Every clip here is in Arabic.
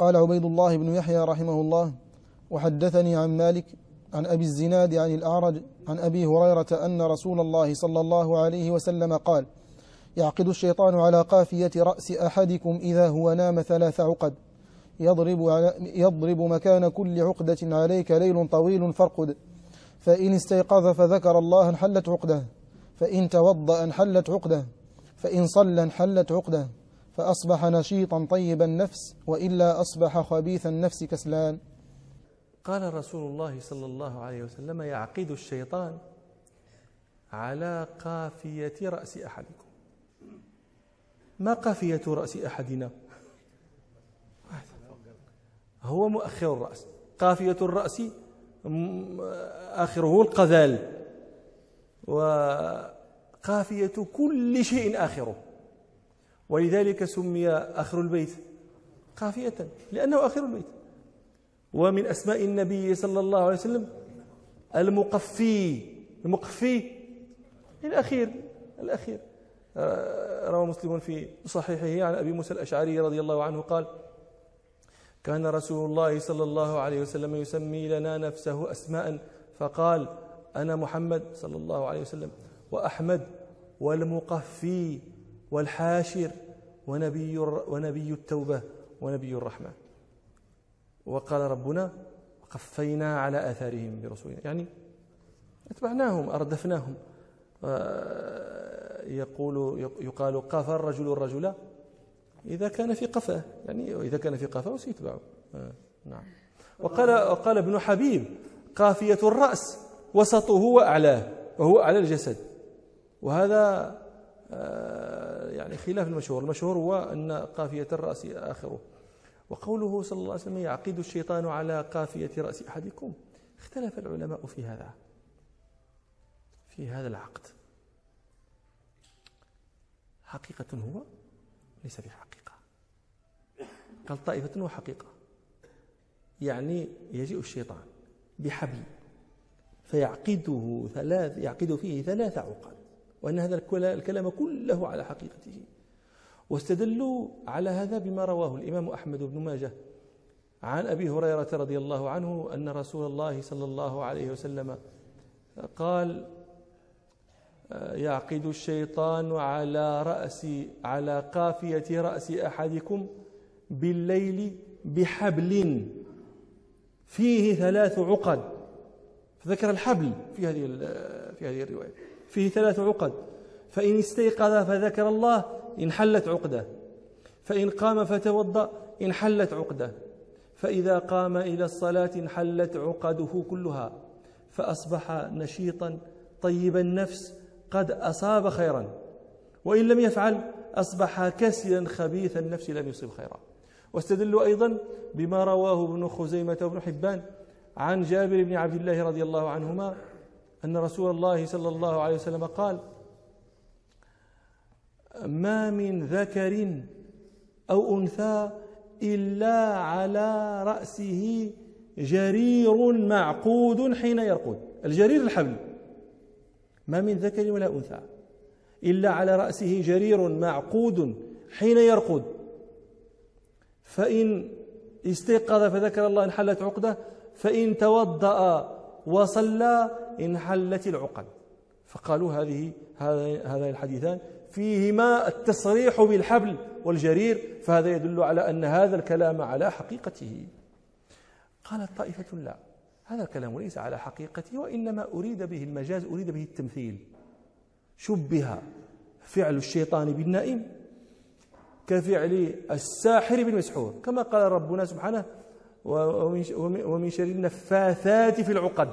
قال عبيد الله بن يحيى رحمه الله: وحدثني عن مالك عن أبي الزناد عن الأعرج عن أبي هريرة أن رسول الله صلى الله عليه وسلم قال: يعقد الشيطان على قافية رأس أحدكم إذا هو نام 3 عقد، يضرب مكان كل عقدة عليك ليل طويل فارقد، فإن استيقظ فذكر الله انحلت عقده، فإن توضأ انحلت عقده، فإن صلى انحلت عقده، فأصبح نشيطا طيب النفس، وإلا أصبح خبيث النفس كسلان. قال رسول الله صلى الله عليه وسلم: يعقد الشيطان على قافية رأس أحدكم. ما قافية رأس أحدنا؟ هو مؤخر الرأس. قافية الرأس آخره القذال، وقافية كل شيء آخره، ولذلك سمي آخر البيت قافية لأنه آخر البيت. ومن أسماء النبي صلى الله عليه وسلم المقفي الأخير. روى مسلم في صحيحه عن أبي موسى الأشعري رضي الله عنه قال: كان رسول الله صلى الله عليه وسلم يسمي لنا نفسه أسماء، فقال: أنا محمد صلى الله عليه وسلم، وأحمد، والمقفي، والحاشر، ونبي التوبة، ونبي الرحمة. وقال ربنا: وقفينا على آثارهم برسولنا، يعني اتبعناهم أردفناهم. يقال قاف الرجل الرجل إذا كان في قفاه، يعني إذا كان في قفاه سيتبعه. نعم. وقال ابن حبيب: قافية الرأس وسطه وأعلاه، وهو أعلى الجسد. وهذا يعني خلاف المشهور هو أن قافية الرأس آخره. وقوله صلى الله عليه وسلم: يعقد الشيطان على قافية رأس أحدكم، اختلف العلماء في هذا العقد. حقيقة هو ليس بحقيقة. قال طائفة وحقيقة، يعني يجيء الشيطان بحبل يعقد فيه 3 عقد، وأن هذا الكلام كله على حقيقته. واستدلوا على هذا بما رواه الإمام أحمد بن ماجه عن أبي هريرة رضي الله عنه أن رسول الله صلى الله عليه وسلم قال: يعقد الشيطان على قافية رأس أحدكم بالليل بحبل فيه 3 عقد. فذكر الحبل في هذه الرواية، فيه 3 عقد. فإن استيقظ فذكر الله انحلت عقده، فإن قام فتوضأ انحلت عقده، فإذا قام إلى الصلاة انحلت عقده كلها، فأصبح نشيطا طيب النفس قد أصاب خيرا، وإن لم يفعل أصبح كسلا خبيث النفس لم يصب خيرا. واستدلوا أيضا بما رواه ابن خزيمة وابن حبان عن جابر بن عبد الله رضي الله عنهما أن رسول الله صلى الله عليه وسلم قال: ما من ذكر أو أنثى إلا على رأسه جرير معقود حين يرقد. الجرير الحبل. ما من ذكر ولا أنثى إلا على رأسه جرير معقود حين يرقد، فإن استيقظ فذكر الله انحلت عقده، فإن توضأ وصلى انحلت العقد. فقالوا هذين الحديثان فيهما التصريح بالحبل والجرير، فهذا يدل على أن هذا الكلام على حقيقته. قالت طائفة: لا، هذا الكلام ليس على حقيقته، وإنما أريد به المجاز، أريد به التمثيل. شبه فعل الشيطان بالنائم كفعل الساحر بالمسحور، كما قال ربنا سبحانه: ومن شر النفاثات في العقد.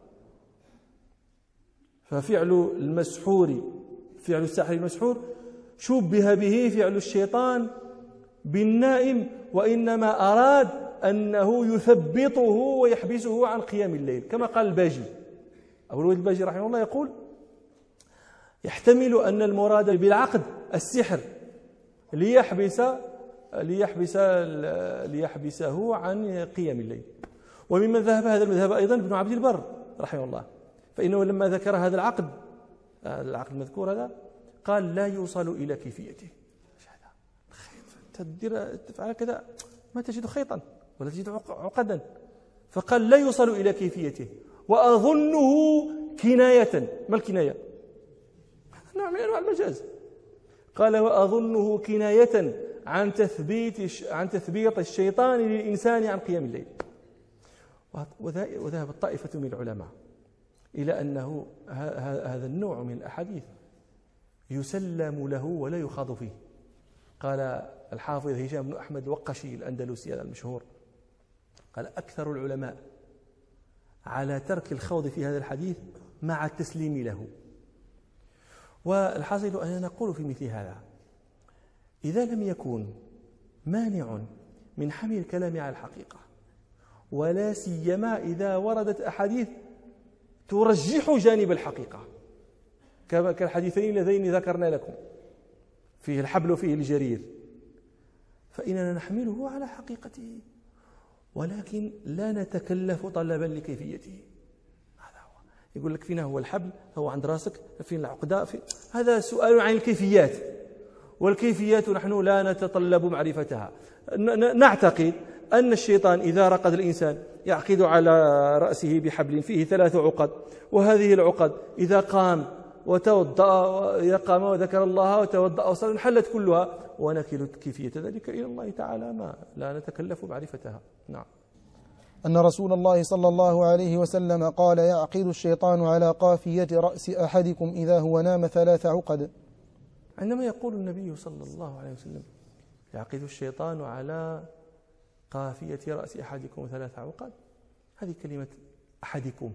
ففعل الساحر المسحور شبه به فعل الشيطان بالنائم، وإنما أراد أنه يثبطه ويحبسه عن قيام الليل، كما قال الباجي. أبو الوليد الباجي رحمه الله يقول: يحتمل أن المراد بالعقد السحر ليحبسه عن قيام الليل. وممن ذهب هذا المذهب أيضا ابن عبد البر رحمه الله، فإنه لما ذكر هذا العقد المذكور هذا قال: لا يوصل إلى كيفيته. تفعل كذا ما تجد خيطا ولا تجد عقدا، فقال لا يوصل إلى كيفيته. وأظنه كناية. ما الكناية؟ نوع من أنواع المجاز. قال وأظنه كناية عن تثبيط الشيطان للإنسان عن قيام الليل. وذهبت طائفة من العلماء إلى أنه هذا النوع من الأحاديث يسلم له ولا يخاض فيه. قال الحافظ هشام بن أحمد الوقشي الأندلسي المشهور، قال أكثر العلماء على ترك الخوض في هذا الحديث مع التسليم له. والحاصل أننا نقول في مثل هذا: إذا لم يكن مانع من حمل الكلام على الحقيقة، ولا سيما إذا وردت أحاديث ترجح جانب الحقيقة كالحديثين اللذين ذكرنا لكم، فيه الحبل وفيه الجرير، فإننا نحمله على حقيقته، ولكن لا نتكلف طلبا لكيفيته. هذا هو. يقول لك فينا هو الحبل، هو عند راسك، فين العقدة، هذا سؤال عن الكيفيات، والكيفيات نحن لا نتطلب معرفتها. نعتقد أن الشيطان إذا رقد الإنسان يعقد على رأسه بحبل فيه 3 عقد، وهذه العقد إذا قام وتوضأ قام وذكر الله وتوضأ وصلى انحلت كلها، ونكل كيفية ذلك إلى الله تعالى، ما لا نتكلف معرفتها. نعم. أن رسول الله صلى الله عليه وسلم قال: يعقد الشيطان على قافية رأس أحدكم إذا هو نام 3 عقد. عندما يقول النبي صلى الله عليه وسلم يعقد الشيطان على قافية رأس أحدكم 3 عقد، هذه كلمة أحدكم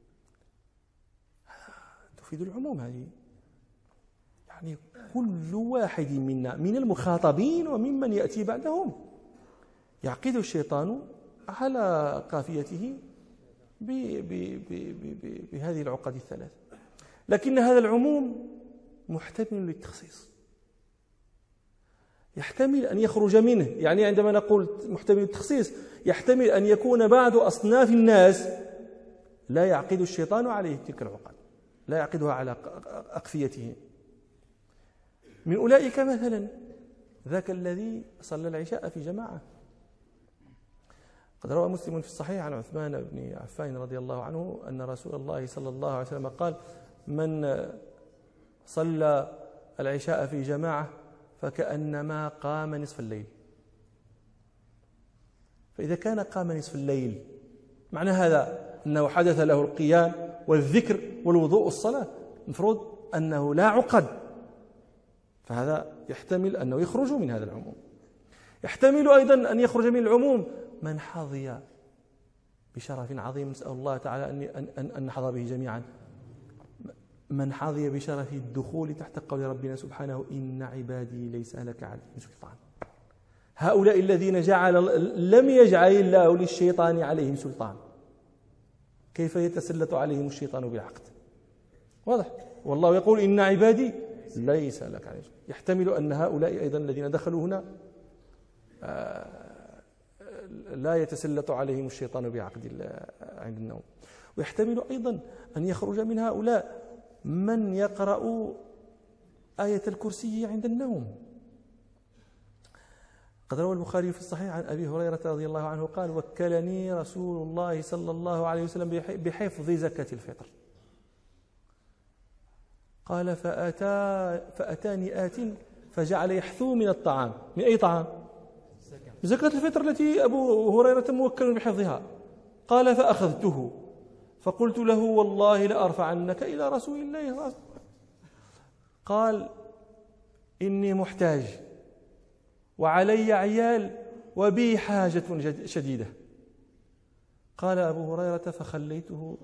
تفيد العموم. هذه يعني كل واحد منا من المخاطبين وممن يأتي بعدهم يعقد الشيطان على قافيته بهذه العقد 3. لكن هذا العموم محتمل للتخصيص، يحتمل أن يخرج منه. يعني عندما نقول محتمل للتخصيص، يحتمل أن يكون بعض أصناف الناس لا يعقد الشيطان عليه تلك العقد، لا يعقدها على أقفيته. من أولئك مثلا ذاك الذي صلى العشاء في جماعة. قد روى مسلم في الصحيح عن عثمان بن عفان رضي الله عنه أن رسول الله صلى الله عليه وسلم قال: من صلى العشاء في جماعة فكأنما قام نصف الليل. فإذا كان قام نصف الليل، معنى هذا أنه حدث له القيام والذكر والوضوء والصلاة، المفروض أنه لا عقد، فهذا يحتمل أنه يخرج من هذا العموم. يحتمل أيضا أن يخرج من العموم من حظي بشرف عظيم، نسأل الله تعالى أن نحظى به جميعا، من حظي بشرف الدخول تحت قول ربنا سبحانه: إن عبادي ليس لك عليهم سلطان. هؤلاء الذين لم يجعل الله للشيطان عليهم سلطان، كيف يتسلط عليهم الشيطان بالعقد؟ واضح. والله يقول: إن عبادي ليس لك عليهم. يحتمل أن هؤلاء أيضا الذين دخلوا هنا لا يتسلط عليهم الشيطان بعقد عند النوم. ويحتمل أيضا أن يخرج من هؤلاء من يقرأ آية الكرسي عند النوم. قد روى البخاري في الصحيح عن أبي هريرة رضي الله عنه قال: وكلني رسول الله صلى الله عليه وسلم بحفظ زكاة الفطر. قال: فأتاني آت فجعل يحثو من الطعام. من أي طعام؟ زكاة الفطر التي أبو هريرة موكل بحفظها. قال: فأخذته فقلت له: والله لأرفعنك إلى رسول الله. قال: إني محتاج وعلي عيال وبي حاجة شديدة. قال أبو هريرة: فخليته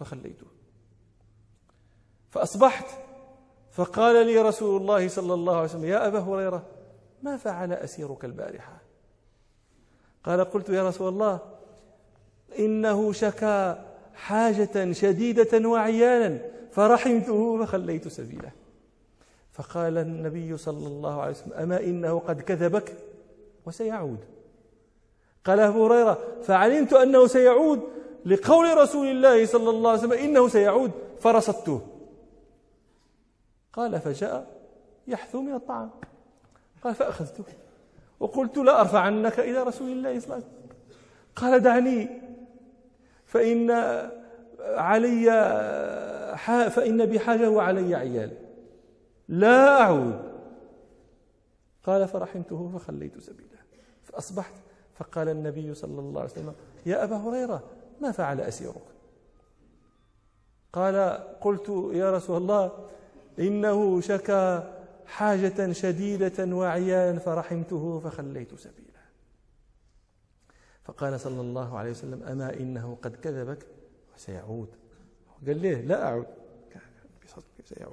فأصبحت فقال لي رسول الله صلى الله عليه وسلم: يا أبا هريرة، ما فعل أسيرك البارحة؟ قال: قلت: يا رسول الله، إنه شكا حاجة شديدة وعيالا فرحمته فخليت سبيله. فقال النبي صلى الله عليه وسلم: أما إنه قد كذبك وسيعود. قال أبو هريرة: فعلمت أنه سيعود لقول رسول الله صلى الله عليه وسلم إنه سيعود فرصدته. قال: فجاء يحثو من الطعام. قال: فأخذته وقلت لا أرفع عنك إلى رسول الله صلى الله عليه وسلم. قال دعني فإن بحاجة وعلي عيال لا أعود. قال فرحمته فخليت سبيله. فأصبحت فقال النبي صلى الله عليه وسلم يا أبا هريرة ما فعل أسيرك؟ قلت يا رسول الله إنه شكى حاجة شديدة وعيالا فرحمته فخليت سبيله. فقال صلى الله عليه وسلم أما إنه قد كذبك وسيعود. قال ليه لا أعود، سيعود.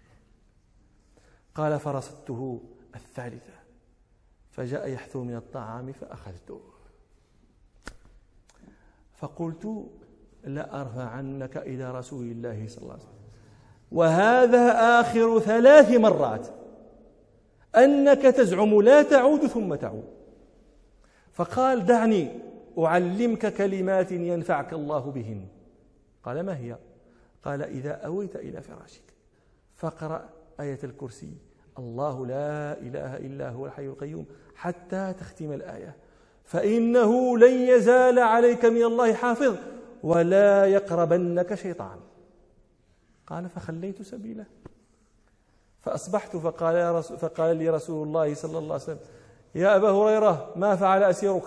قال فرصدته الثالثة فجاء يحثو من الطعام فأخذته فقلت لا أرفع عنك إلى رسول الله صلى الله عليه وسلم وهذا آخر 3 مرات أنك تزعم لا تعود ثم تعود. فقال دعني أعلمك كلمات ينفعك الله بهن. قال ما هي؟ قال إذا أويت إلى فراشك فاقرأ آية الكرسي الله لا إله إلا هو الحي القيوم حتى تختم الآية فإنه لن يزال عليك من الله حافظ ولا يقربنك شيطان. قال فخليت سبيله. فأصبحت فقال لي رسول الله صلى الله عليه وسلم يا أبا هريرة ما فعل أسيرك؟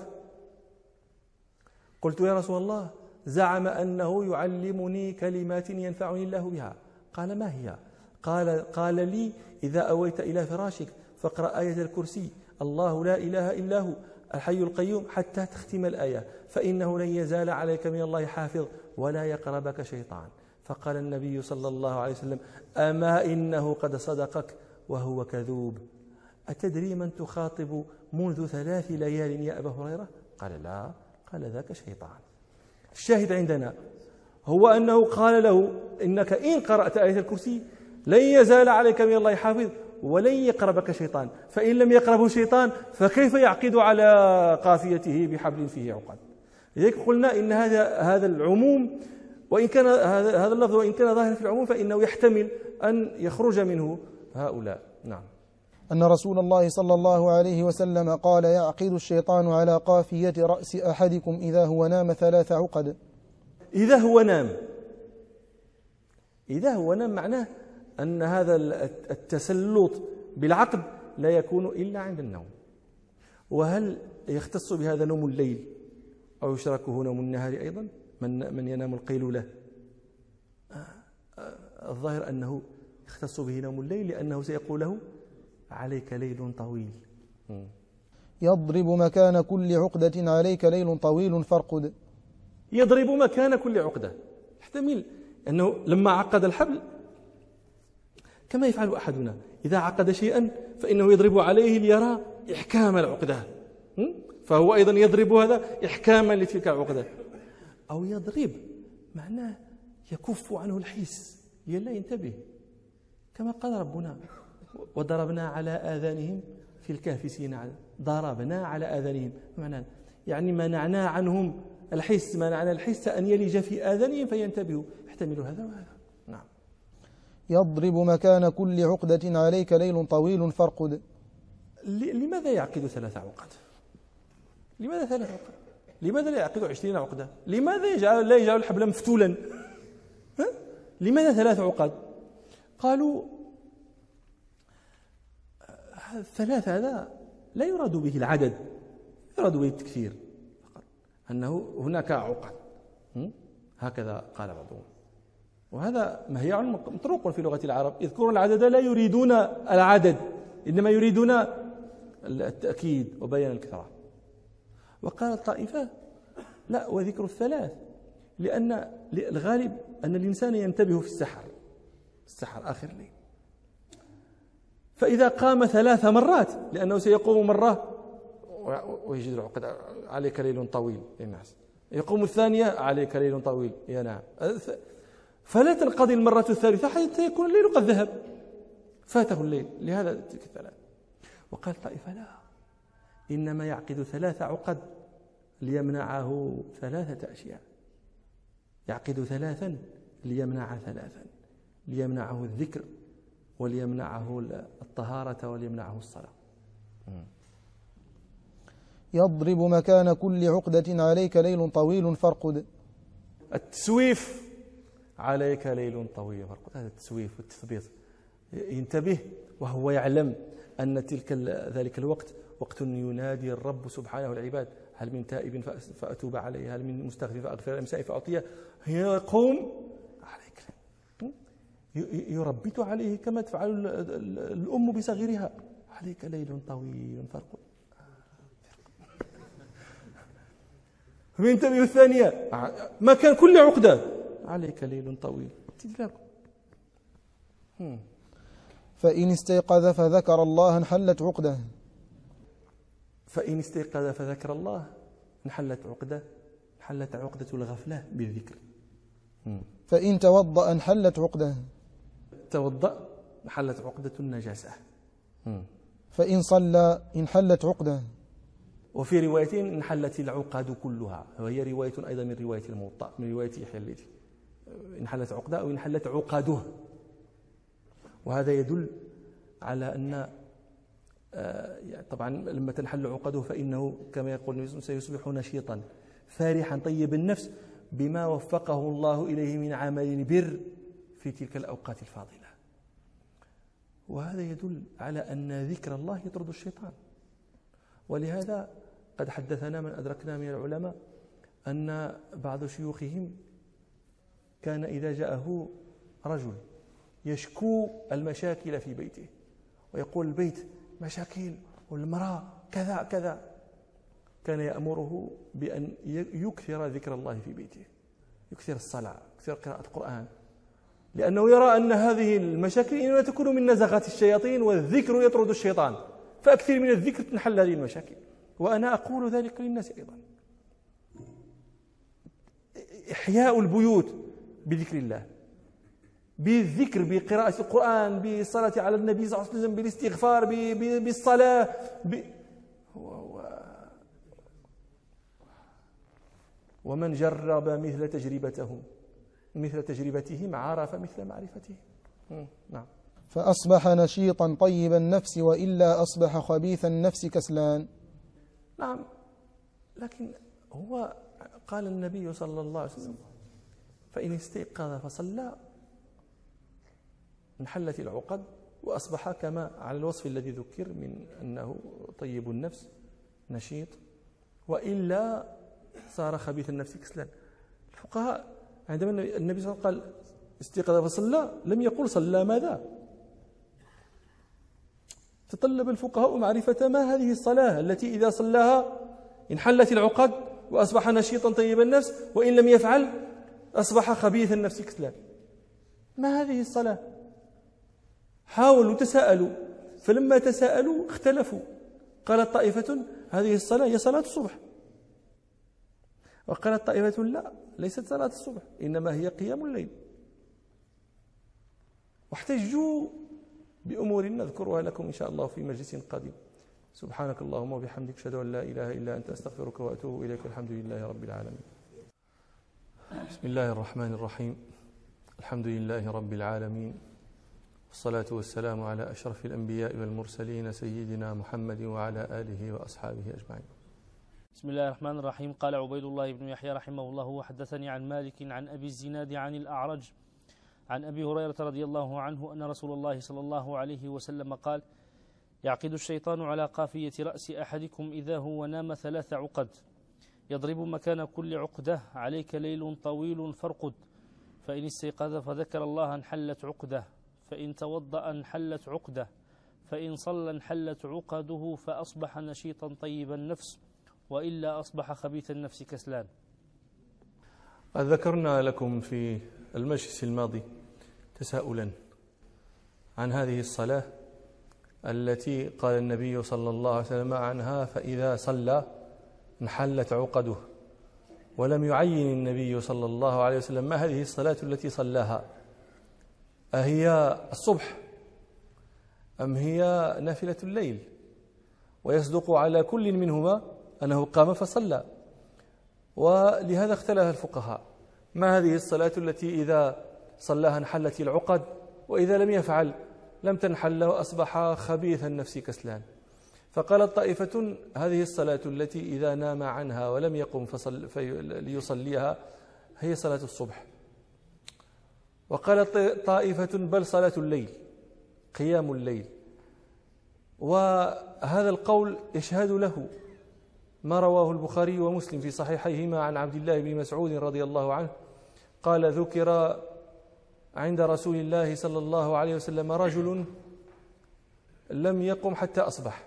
قلت يا رسول الله زعم أنه يعلمني كلمات ينفعني الله بها. قال ما هي؟ قال لي إذا أويت إلى فراشك فاقرأ آية الكرسي الله لا إله إلا هو الحي القيوم حتى تختم الآية فإنه لن يزال عليك من الله حافظ ولا يقربك شيطان. فقال النبي صلى الله عليه وسلم أما إنه قد صدقك وهو كذوب. أتدري من تخاطب منذ 3 ليال يا أبا هريرة؟ قال لا. قال ذاك شيطان. الشاهد عندنا هو أنه قال له إنك إن قرأت آية الكرسي لن يزال عليك من الله حافظ ولن يقربك شيطان. فإن لم يقربه شيطان فكيف يعقد على قافيته بحبل فيه عقد؟ لذلك قلنا إن هذا العموم وإن كان هذا اللفظ وإن كان ظاهرا في العموم فإنه يحتمل أن يخرج منه هؤلاء. نعم. أن رسول الله صلى الله عليه وسلم قال يعقد الشيطان على قافية رأس أحدكم إذا هو نام 3 عقد. إذا هو نام معناه أن هذا التسلط بالعقد لا يكون إلا عند النوم. وهل يختص بهذا نوم الليل أو يشركه نوم النهار أيضا من ينام القيلولة؟ الظاهر أنه يختص به نوم الليل لأنه سيقول له عليك ليل طويل. يضرب مكان كل عقدة عليك ليل طويل فارقد. يضرب مكان كل عقدة يحتمل أنه لما عقد الحبل كما يفعل أحدنا إذا عقد شيئا فإنه يضرب عليه ليرى إحكام العقدة فهو أيضا يضرب هذا إحكاما لتلك العقدة. أو يضرب معناه يكف عنه الحس لئلا ينتبه كما قال ربنا وضربنا على آذانهم في الكهف سنين. ضربنا على آذانهم معناه يعني منعنا عنهم الحس، منعنا الحس أن يلج في آذانهم فينتبهوا. يحتمل هذا وهذا. نعم. يضرب مكان كل عقدة عليك ليل طويل فارقد. لماذا يعقد 3 عقد؟ لماذا 3 عقد؟ لماذا لا يعقد 20 عقدة؟ لماذا لا يجعل الحبل مفتولا؟ لماذا 3 عقد؟ قالوا 3 هذا لا يراد به العدد، يراد به التكثير فقط، أنه هناك عقد هكذا قال بعضهم. وهذا مهيع مطروق في لغة العرب. يذكرون العدد لا يريدون العدد إنما يريدون التأكيد وبيان الكثرة. وقال الطائفة لا وذكر 3 لأن الغالب أن الإنسان ينتبه في السحر آخر الليل. فإذا قام 3 مرات لأنه سيقوم مرة ويجد العقد عليك ليل طويل للناس، يقوم الثانية عليك ليل طويل ينام، فلا تنقضي المرة الثالثة حتى يكون الليل قد ذهب فاته الليل. لهذا تلك 3. وقال طائفة لا إنما يعقد 3 عقد ليمنعه 3 أشياء. يعقد 3 ليمنع 3، ليمنعه الذكر وليمنعه الطهارة وليمنعه الصلاة. يضرب مكان كل عقدة عليك ليل طويل فارقد. التسويف عليك ليل طويل فارقد، هذا التسويف والتثبيط. ينتبه وهو يعلم أن ذلك الوقت وقت ينادي الرب سبحانه العباد: هل من تائب فأتوب عليه، هل من مستغفر فأغفر له، مسائل فأعطيه. يقوم عليك، يربت عليه كما تفعل الأم بصغيرها: عليك ليل طويل فارقد. ينتبه الثانية: مكان كل عقدة عليك ليل طويل. فإن استيقظ فذكر الله انحلت عقده. فإن استيقظ فذكر الله انحلت عقدة، انحلت عقدة الغفلة بالذكر. فإن توضأ انحلت عقده. توضأ انحلت عقدة النجاسة. فإن صلى انحلت عقده. وفي رواية انحلت العقد كلها، وهي رواية أيضا من رواية الموطأ، من رواية يحيى الليثي: انحلت عقده أو انحلت عقده. وهذا يدل على أن طبعا لما تنحل عقده فإنه كما يقول النبي سيصبح نشيطا فارحا طيب النفس بما وفقه الله إليه من عمل البر في تلك الأوقات الفاضلة. وهذا يدل على أن ذكر الله يطرد الشيطان. ولهذا قد حدثنا من أدركنا من العلماء أن بعض شيوخهم كان إذا جاءه رجل يشكو المشاكل في بيته ويقول: البيت مشاكل والمرأة كذا كذا، كان يأمره بأن يكثر ذكر الله في بيته، يكثر الصلاة، يكثر قراءة القرآن، لأنه يرى أن هذه المشاكل إنما تكون من نزغات الشياطين، والذكر يطرد الشيطان، فأكثر من الذكر تنحل هذه المشاكل. وأنا أقول ذلك للناس أيضا: إحياء البيوت بذكر الله، بالذكر، بقراءة القرآن، بالصلاة على النبي صلى الله عليه وسلم، بالاستغفار، بالصلاة ومن جرب مثل تجربتهم عرف مثل معرفتهم. نعم. فأصبح نشيطا طيب النفس، وإلا أصبح خبيث النفس كسلان. نعم، لكن هو قال النبي صلى الله عليه وسلم: فإن استيقظ فصلى انحلت العقد وأصبح كما على الوصف الذي ذكر من أنه طيب النفس نشيط، وإلا صار خبيث النفس كسلان. الفقهاء عندما النبي صلى الله عليه وسلم قال استيقظ فصلى لم يقل صلى ماذا. تطلب الفقهاء معرفة ما هذه الصلاة التي إذا صلاها انحلت العقد وأصبح نشيطا طيب النفس، وإن لم يفعل أصبح خبيث النفس كسلان. ما هذه الصلاة؟ حاولوا تساءلوا، فلما تساءلوا اختلفوا. قالت طائفة هذه الصلاة هي صلاة الصبح، وقالت طائفة لا، ليست صلاة الصبح، إنما هي قيام الليل. واحتجوا بأمور نذكرها لكم إن شاء الله في مجلس قادم. سبحانك اللهم وبحمدك، أشهد أن لا إله إلا أنت، أستغفرك وأتوب إليك، الحمد لله رب العالمين. بسم الله الرحمن الرحيم، الحمد لله رب العالمين، والصلاة والسلام على أشرف الأنبياء والمرسلين سيدنا محمد وعلى آله وأصحابه أجمعين. بسم الله الرحمن الرحيم. قال عبيد الله بن يحيى رحمه الله: وحدثني عن مالك عن أبي الزناد عن الأعرج عن أبي هريرة رضي الله عنه أن رسول الله صلى الله عليه وسلم قال: يعقد الشيطان على قافية رأس أحدكم إذا هو نام 3 عقد، يضرب مكان كل عقدة عليك ليل طويل فارقد. فإن استيقظ فذكر الله انحلت عقده، فإن توضأ انحلت عقده، فإن صلى انحلت عقده، فأصبح نشيطا طيب النفس، وإلا أصبح خبيث النفس كسلان. ذكرنا لكم في المجلس الماضي تساؤلا عن هذه الصلاة التي قال النبي صلى الله عليه وسلم عنها: فإذا صلى انحلت عقده. ولم يعين النبي صلى الله عليه وسلم ما هذه الصلاة التي صلاها، أهي الصبح أم هي نافلة الليل؟ ويصدق على كل منهما أنه قام فصلى. ولهذا اختلف الفقهاء: ما هذه الصلاة التي إذا صلاها انحلت العقد، وإذا لم يفعل لم تنحل وأصبح خبيث النفس كسلان؟ فقالت طائفة هذه الصلاة التي إذا نام عنها ولم يقم ليصليها هي صلاة الصبح. وقالت طائفة بل صلاة الليل، قيام الليل. وهذا القول يشهد له ما رواه البخاري ومسلم في صحيحيهما عن عبد الله بن مسعود رضي الله عنه قال ذكر عند رسول الله صلى الله عليه وسلم رجل لم يقم حتى أصبح،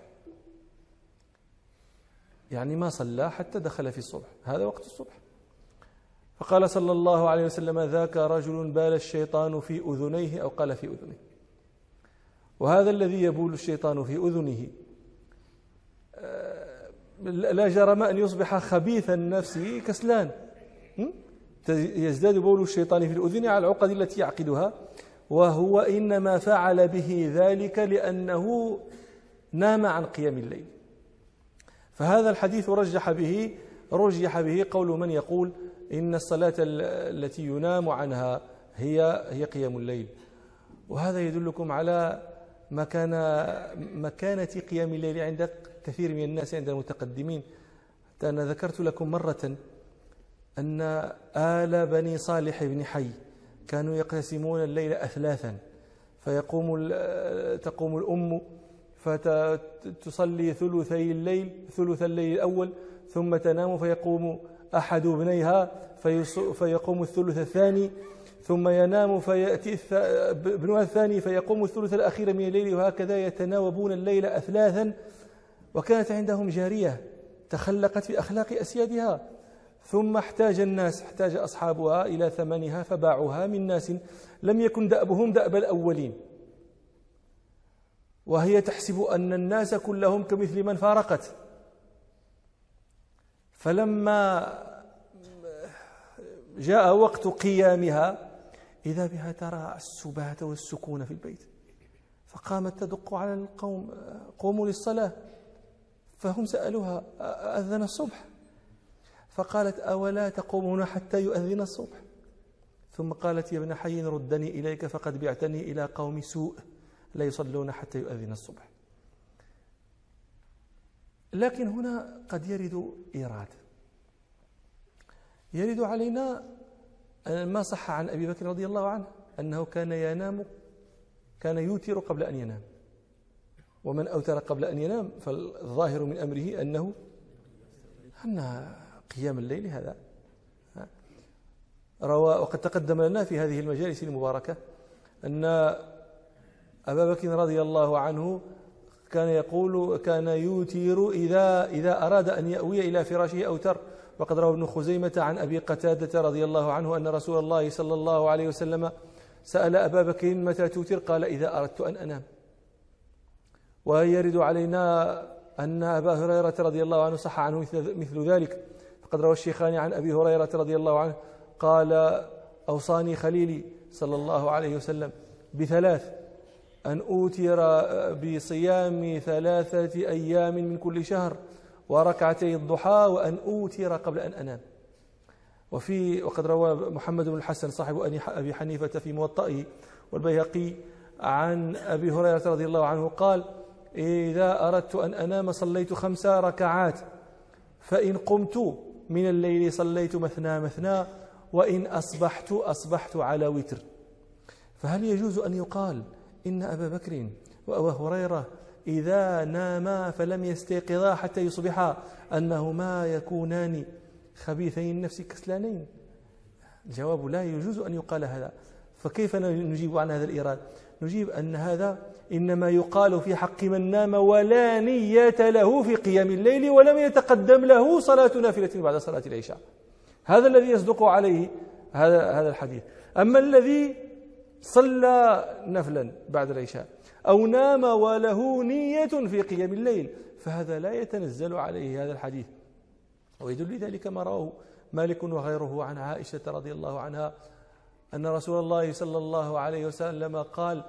يعني ما صلى حتى دخل في الصبح، هذا وقت الصبح. فقال صلى الله عليه وسلم ذاك رجل بال الشيطان في أذنيه، أو قال في أذنه. وهذا الذي يبول الشيطان في أذنه لا جرم أن يصبح خبيث النفس كسلان، يزداد بول الشيطان في الأذن على العقد التي يعقدها، وهو إنما فعل به ذلك لأنه نام عن قيام الليل. فهذا الحديث رجح به قول من يقول إن الصلاة التي ينام عنها هي قيام الليل. وهذا يدلكم على مكانة قيام الليل عند كثير من الناس، عند المتقدمين. حتى أنا ذكرت لكم مرة أن آل بني صالح بن حي كانوا يقسمون الليل أثلاثا، تقوم الأم فتصلي ثلث الليل الأول، ثم تنام فيقوم أحد ابنيها فيقوم الثلث الثاني، ثم ينام فيأتي ابنها الثاني فيقوم الثلث الأخير من الليل، وهكذا يتناوبون الليل أثلاثا. وكانت عندهم جارية تخلقت بأخلاق أسيادها، ثم احتاج أصحابها إلى ثمنها فباعوها من ناس لم يكن دأبهم دأب الأولين، وهي تحسب أن الناس كلهم كمثل من فارقت. فلما جاء وقت قيامها إذا بها ترى السباة والسكون في البيت، فقامت تدق على القوم قوموا للصلاة. فهم سألوها أذن الصبح؟ فقالت أولا تقومون حتى يؤذن الصبح؟ ثم قالت يا ابن حي ردني إليك فقد بعتني إلى قوم سوء لا يصلون حتى يؤذن الصبح. لكن هنا قد يرد علينا ما صح عن أبي بكر رضي الله عنه أنه كان يوتر قبل أن ينام، ومن أوتر قبل أن ينام فالظاهر من أمره أن قيام الليل هذا روى. وقد تقدم لنا في هذه المجالس المباركة أن أبا بكر رضي الله عنه كان يوتر إذا أراد أن يأوي إلى فراشه أوتر. وقد روى ابن خزيمة عن أبي قتادة رضي الله عنه أن رسول الله صلى الله عليه وسلم سأل أبا بكر متى توتر؟ قال إذا أردت أن أنام. ويرد علينا أن أبا هريرة رضي الله عنه صح عنه مثل ذلك. فقد روى الشيخان عن أبي هريرة رضي الله عنه قال أوصاني خليلي صلى الله عليه وسلم بثلاث: أن أوتر بصيام 3 أيام من كل شهر، وركعتي الضحى، وأن أوتر قبل أن أنام. وقد روى محمد بن الحسن صاحب أبي حنيفة في موطئه والبيهقي عن أبي هريرة رضي الله عنه قال: إذا أردت أن أنام صليت 5 ركعات، فإن قمت من الليل صليت مثنى، وإن أصبحت على وتر. فهل يجوز أن يقال إن أبا بكر وأبا هريرة إذا ناما فلم يستيقظا حتى يصبحا أنهما يكونان خبيثين النفس كسلانين؟ الجواب: لا يجوز أن يقال هذا. فكيف نجيب عن هذا الإيراد؟ نجيب أن هذا إنما يقال في حق من نام ولا نية له في قيام الليل ولم يتقدم له صلاة نافلة بعد صلاة العشاء. هذا الذي يصدق عليه هذا الحديث. أما الذي صلى نفلا بعد العشاء أو نام وله نية في قيام الليل فهذا لا يتنزل عليه هذا الحديث. ويدل ذلك ما رواه مالك وغيره عن عائشة رضي الله عنها أن رسول الله صلى الله عليه وسلم قال: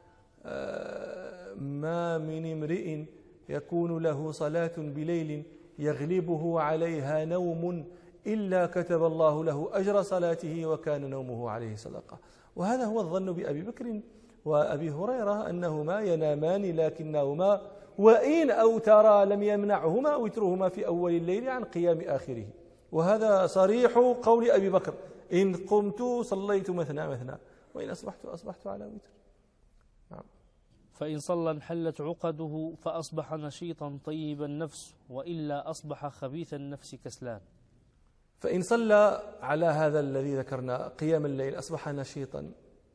ما من امرئ يكون له صلاة بليل يغلبه عليها نوم إلا كتب الله له أجر صلاته وكان نومه عليه صدقة. وهذا هو الظن بأبي بكر وأبي هريرة أنهما ينامان لكنهما وإن أوترا لم يمنعهما وترهما في أول الليل عن قيام آخره. وهذا صريح قول أبي بكر: إن قمت صليت مثنى مثنى، وإن أصبحت على وتر. نعم. فإن صلى انحلت عقده فأصبح نشيطا طيب النفس، وإلا أصبح خبيث النفس كسلان. فإن صلى على هذا الذي ذكرنا قيام الليل أصبح نشيطا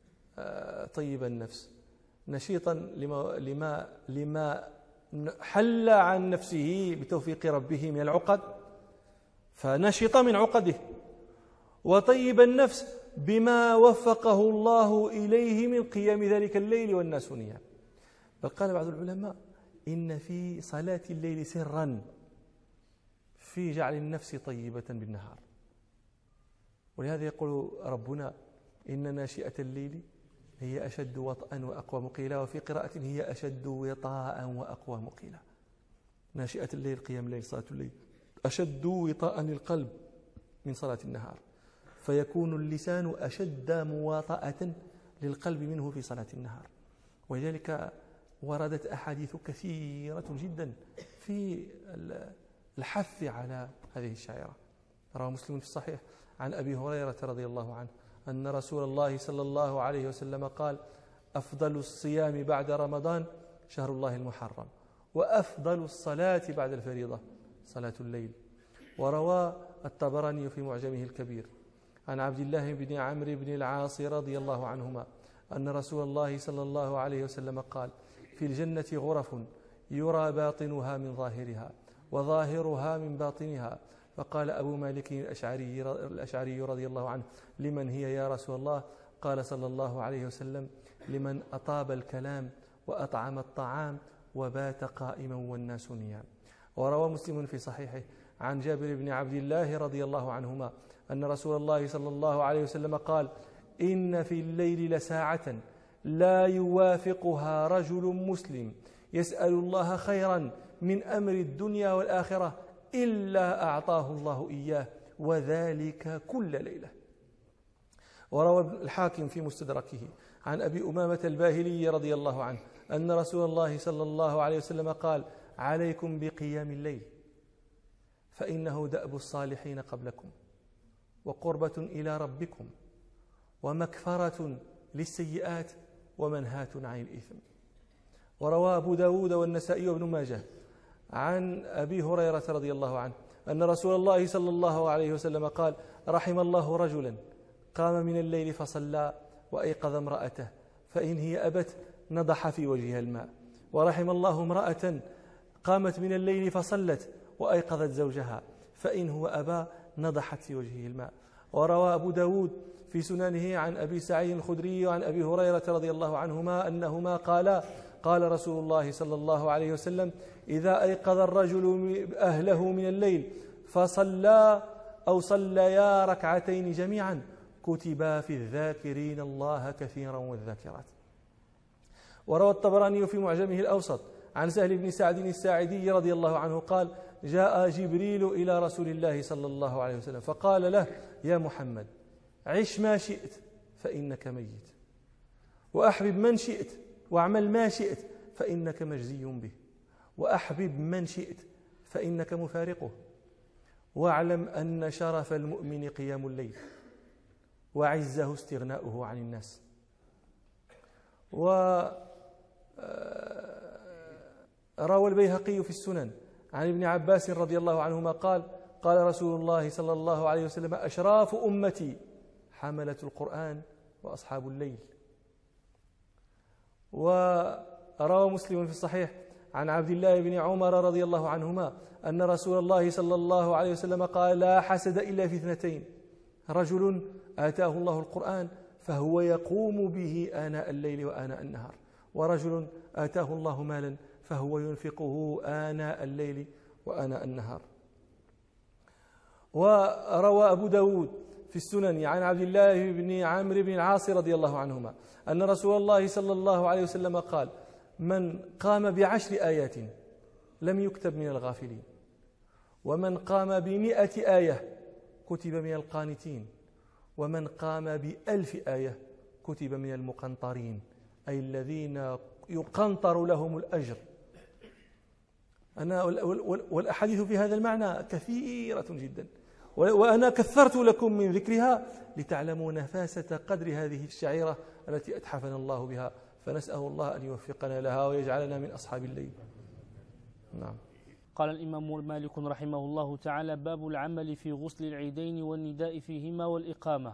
طيب النفس، نشيطا لما حل عن نفسه بتوفيق ربه من العقد، فنشط من عقده، وطيب النفس بما وفقه الله إليه من قيام ذلك الليل والناس نيام. بل قال بعض العلماء: إن في صلاة الليل سرا في جعل النفس طيبة بالنهار. ولهذا يقول ربنا: إن ناشئة الليل هي أشد وطئا وأقوى مقيلا، وفي قراءة هي أشد وطاء وأقوى مقيلا. ناشئة الليل قيام الليل صلاة الليل أشد وطاء للقلب من صلاة النهار، فيكون اللسان أشد مواطأة للقلب منه في صلاة النهار. ولذلك وردت أحاديث كثيرة جدا في الحث على هذه الشعيرة. رواه مسلم في الصحيح عن أبي هريرة رضي الله عنه أن رسول الله صلى الله عليه وسلم قال: أفضل الصيام بعد رمضان شهر الله المحرم، وأفضل الصلاة بعد الفريضة صلاة الليل. وروى الطبراني في معجمه الكبير عن عبد الله بن عمرو بن العاص رضي الله عنهما أن رسول الله صلى الله عليه وسلم قال: في الجنة غرف يرى باطنها من ظاهرها وظاهرها من باطنها. فقال أبو مالك الأشعري رضي الله عنه: لمن هي يا رسول الله؟ قال صلى الله عليه وسلم: لمن أطاب الكلام وأطعم الطعام وبات قائما والناس نيام. وروى مسلم في صحيحه عن جابر بن عبد الله رضي الله عنهما أن رسول الله صلى الله عليه وسلم قال: إن في الليل لساعة لا يوافقها رجل مسلم يسأل الله خيرا من أمر الدنيا والآخرة إلا أعطاه الله إياه، وذلك كل ليلة. وروى الحاكم في مستدركه عن أبي أمامة الباهلي رضي الله عنه أن رسول الله صلى الله عليه وسلم قال: عليكم بقيام الليل، فإنه دأب الصالحين قبلكم، وقربة إلى ربكم، ومكفرة للسيئات، ومنهاة عن الإثم. وروى أبو داود والنسائي وابن ماجه عن أبي هريرة رضي الله عنه أن رسول الله صلى الله عليه وسلم قال: رحم الله رجلا قام من الليل فصلى وأيقظ امرأته، فإن هي أبت نضح في وجهها الماء. ورحم الله امرأة قامت من الليل فصلت وأيقظت زوجها، فإن هو أبى نضحت في وجهه الماء. وروى أبو داود في سننه عن أبي سعيد الخدري وعن أبي هريرة رضي الله عنهما أنهما قالا: قال رسول الله صلى الله عليه وسلم: إذا أيقظ الرجل أهله من الليل فصلى أو صليا ركعتين جميعا كتبا في الذاكرين الله كثيرا والذاكرات. وروى الطبراني في معجمه الأوسط عن سهل بن سعد الساعدي رضي الله عنه قال: جاء جبريل إلى رسول الله صلى الله عليه وسلم فقال له: يا محمد، عش ما شئت فإنك ميت، وأحبب من شئت واعمل ما شئت فإنك مجزي به، وأحبب من شئت فإنك مفارقه، واعلم أن شرف المؤمن قيام الليل، وعزه استغناؤه عن الناس. وروى البيهقي في السنن عن ابن عباس رضي الله عنهما قال: قال رسول الله صلى الله عليه وسلم: أشراف أمتي حملة القرآن وأصحاب الليل. وروى مسلم في الصحيح عن عبد الله بن عمر رضي الله عنهما أن رسول الله صلى الله عليه وسلم قال: لا حسد إلا في اثنتين: رجل آتاه الله القرآن فهو يقوم به آناء الليل وآناء النهار، ورجل آتاه الله مالا فهو ينفقه آناء الليل وآناء النهار. وروى أبو داود في السنن عن عبد الله بن عمرو بن العاص رضي الله عنهما أن رسول الله صلى الله عليه وسلم قال: من قام ب10 آيات لم يكتب من الغافلين، ومن قام ب100 آية كتب من القانتين، ومن قام ب1000 آية كتب من المقنطرين، أي الذين يقنطر لهم الأجر والأحاديث في هذا المعنى كثيرة جدا، وأنا كثرت لكم من ذكرها لتعلموا نفاسة قدر هذه الشعيرة التي أتحفنا الله بها، فنسأل الله أن يوفقنا لها ويجعلنا من أصحاب الليل. نعم. قال الإمام مالك رحمه الله تعالى: باب العمل في غسل العيدين والنداء فيهما والإقامة.